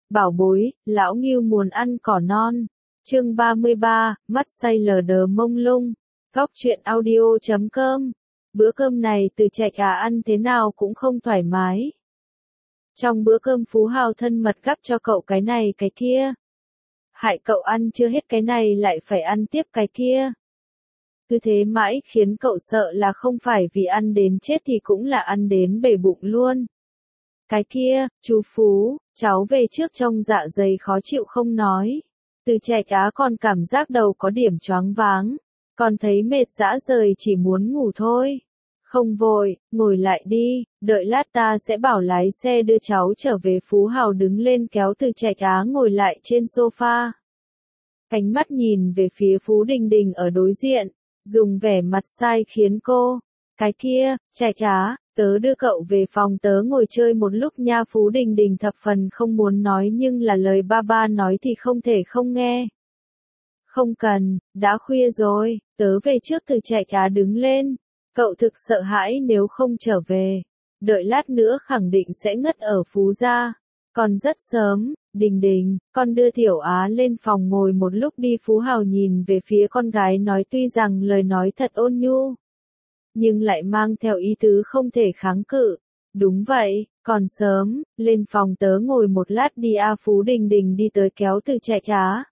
Bảo bối, lão Ngưu muốn ăn cỏ non. Chương 33, mắt say lờ đờ mông lung. Góc truyện audio.com. Bữa cơm này Từ Trạch ăn thế nào cũng không thoải mái. Trong bữa cơm Phú Hào thân mật gắp cho cậu cái này cái kia. Hại cậu ăn chưa hết cái này lại phải ăn tiếp cái kia. Cứ thế mãi khiến cậu sợ là không phải vì ăn đến chết thì cũng là ăn đến bể bụng luôn. Cái kia, chú Phú, cháu về trước trong dạ dày khó chịu không nói. Từ Trạch còn cảm giác đầu có điểm choáng váng. Còn thấy mệt rã rời chỉ muốn ngủ thôi. Không vội, ngồi lại đi, đợi lát ta sẽ bảo lái xe đưa cháu trở về. Phú Hào đứng lên kéo Từ Trạch ngồi lại trên sofa. Ánh mắt nhìn về phía Phú Đình Đình ở đối diện, dùng vẻ mặt sai khiến cô. Cái kia, Trạch tớ đưa cậu về phòng tớ ngồi chơi một lúc nha. Phú Đình Đình thập phần không muốn nói nhưng là lời ba nói thì không thể không nghe. Không cần, đã khuya rồi, tớ về trước. Từ Trạch đứng lên. Cậu thực sợ hãi nếu không trở về. Đợi lát nữa khẳng định sẽ ngất ở Phú gia. Còn rất sớm, Đình Đình, con đưa Tiểu lên phòng ngồi một lúc đi. Phú Hào nhìn về phía con gái nói tuy rằng lời nói thật ôn nhu, nhưng lại mang theo ý tứ không thể kháng cự. Đúng vậy, còn sớm, lên phòng tớ ngồi một lát đi. Phú Đình Đình đi tới kéo Từ Trạch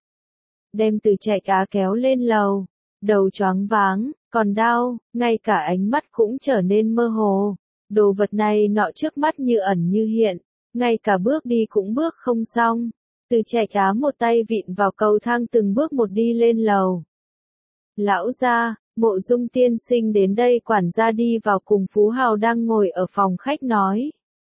đem Từ Trạch kéo lên lầu. Đầu choáng váng, còn đau, ngay cả ánh mắt cũng trở nên mơ hồ. Đồ vật này nọ trước mắt như ẩn như hiện, ngay cả bước đi cũng bước không xong. Từ Trạch một tay vịn vào cầu thang từng bước một đi lên lầu. Lão gia, Mộ Dung tiên sinh đến đây. Quản gia đi vào cùng Phú Hào đang ngồi ở phòng khách nói.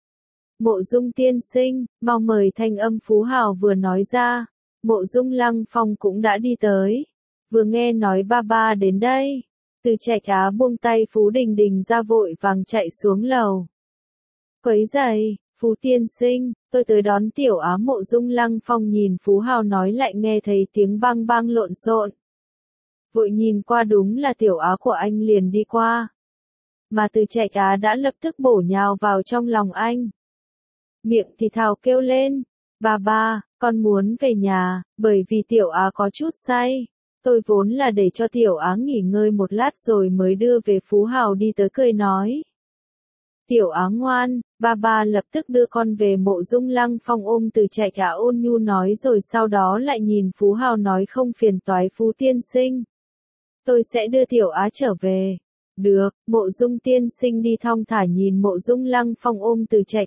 Mộ Dung tiên sinh, mau mời. Thanh âm Phú Hào vừa nói ra, Mộ Dung Lăng Phong cũng đã đi tới. Vừa nghe nói ba đến đây, Từ Trạch buông tay Phú Đình Đình ra vội vàng chạy xuống lầu. Quấy giày, Phú tiên sinh, tôi tới đón Tiểu Mộ Dung Lăng Phong nhìn Phú Hào nói lại nghe thấy tiếng bang bang lộn xộn. Vội nhìn qua đúng là Tiểu của anh liền đi qua. Mà Từ Trạch đã lập tức bổ nhào vào trong lòng anh. Miệng thì thào kêu lên, ba, con muốn về nhà, bởi vì Tiểu có chút say. Tôi vốn là để cho Tiểu nghỉ ngơi một lát rồi mới đưa về. Phú Hào đi tới cười nói. Tiểu ngoan, ba lập tức đưa con về. Mộ Dung Lăng Phong ôm Từ Trạch ôn nhu nói rồi sau đó lại nhìn Phú Hào nói không phiền toái Phú tiên sinh. Tôi sẽ đưa Tiểu trở về. Được, Mộ Dung tiên sinh đi thong thả nhìn Mộ Dung Lăng Phong ôm Từ Trạch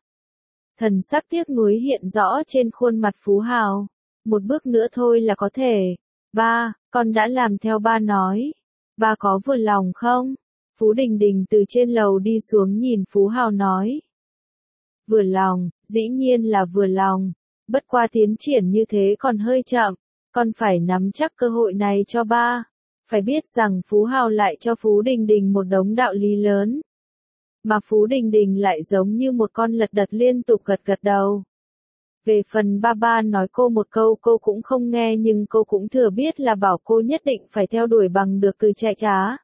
Thần sắc tiếc nuối hiện rõ trên khuôn mặt Phú Hào. Một bước nữa thôi là có thể. Ba, con đã làm theo ba nói. Ba có vừa lòng không? Phú Đình Đình từ trên lầu đi xuống nhìn Phú Hào nói. Vừa lòng, dĩ nhiên là vừa lòng. Bất qua tiến triển như thế còn hơi chậm. Con phải nắm chắc cơ hội này cho ba. Phải biết rằng Phú Hào lại cho Phú Đình Đình một đống đạo lý lớn. Mà Phú Đình Đình lại giống như một con lật đật liên tục gật đầu. Về phần ba nói cô một câu cô cũng không nghe nhưng cô cũng thừa biết là bảo cô nhất định phải theo đuổi bằng được Từ Trạch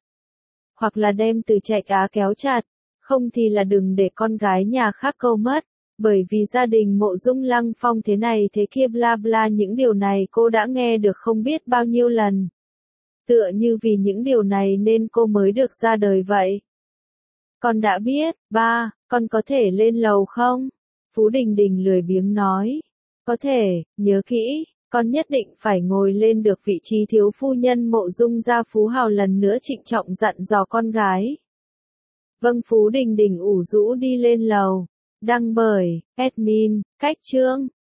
hoặc là đem Từ Trạch kéo chặt, không thì là đừng để con gái nhà khác câu mất, bởi vì gia đình Mộ Dung Lăng Phong thế này thế kia bla bla những điều này cô đã nghe được không biết bao nhiêu lần. Tựa như vì những điều này nên cô mới được ra đời vậy. Con đã biết, ba, con có thể lên lầu không? Phú Đình Đình lười biếng nói. Có thể, nhớ kỹ, con nhất định phải ngồi lên được vị trí thiếu phu nhân Mộ Dung gia. Phú Hào lần nữa trịnh trọng dặn dò con gái. Vâng. Phú Đình Đình ủ rũ đi lên lầu. Đăng bởi, admin, Cách Chương.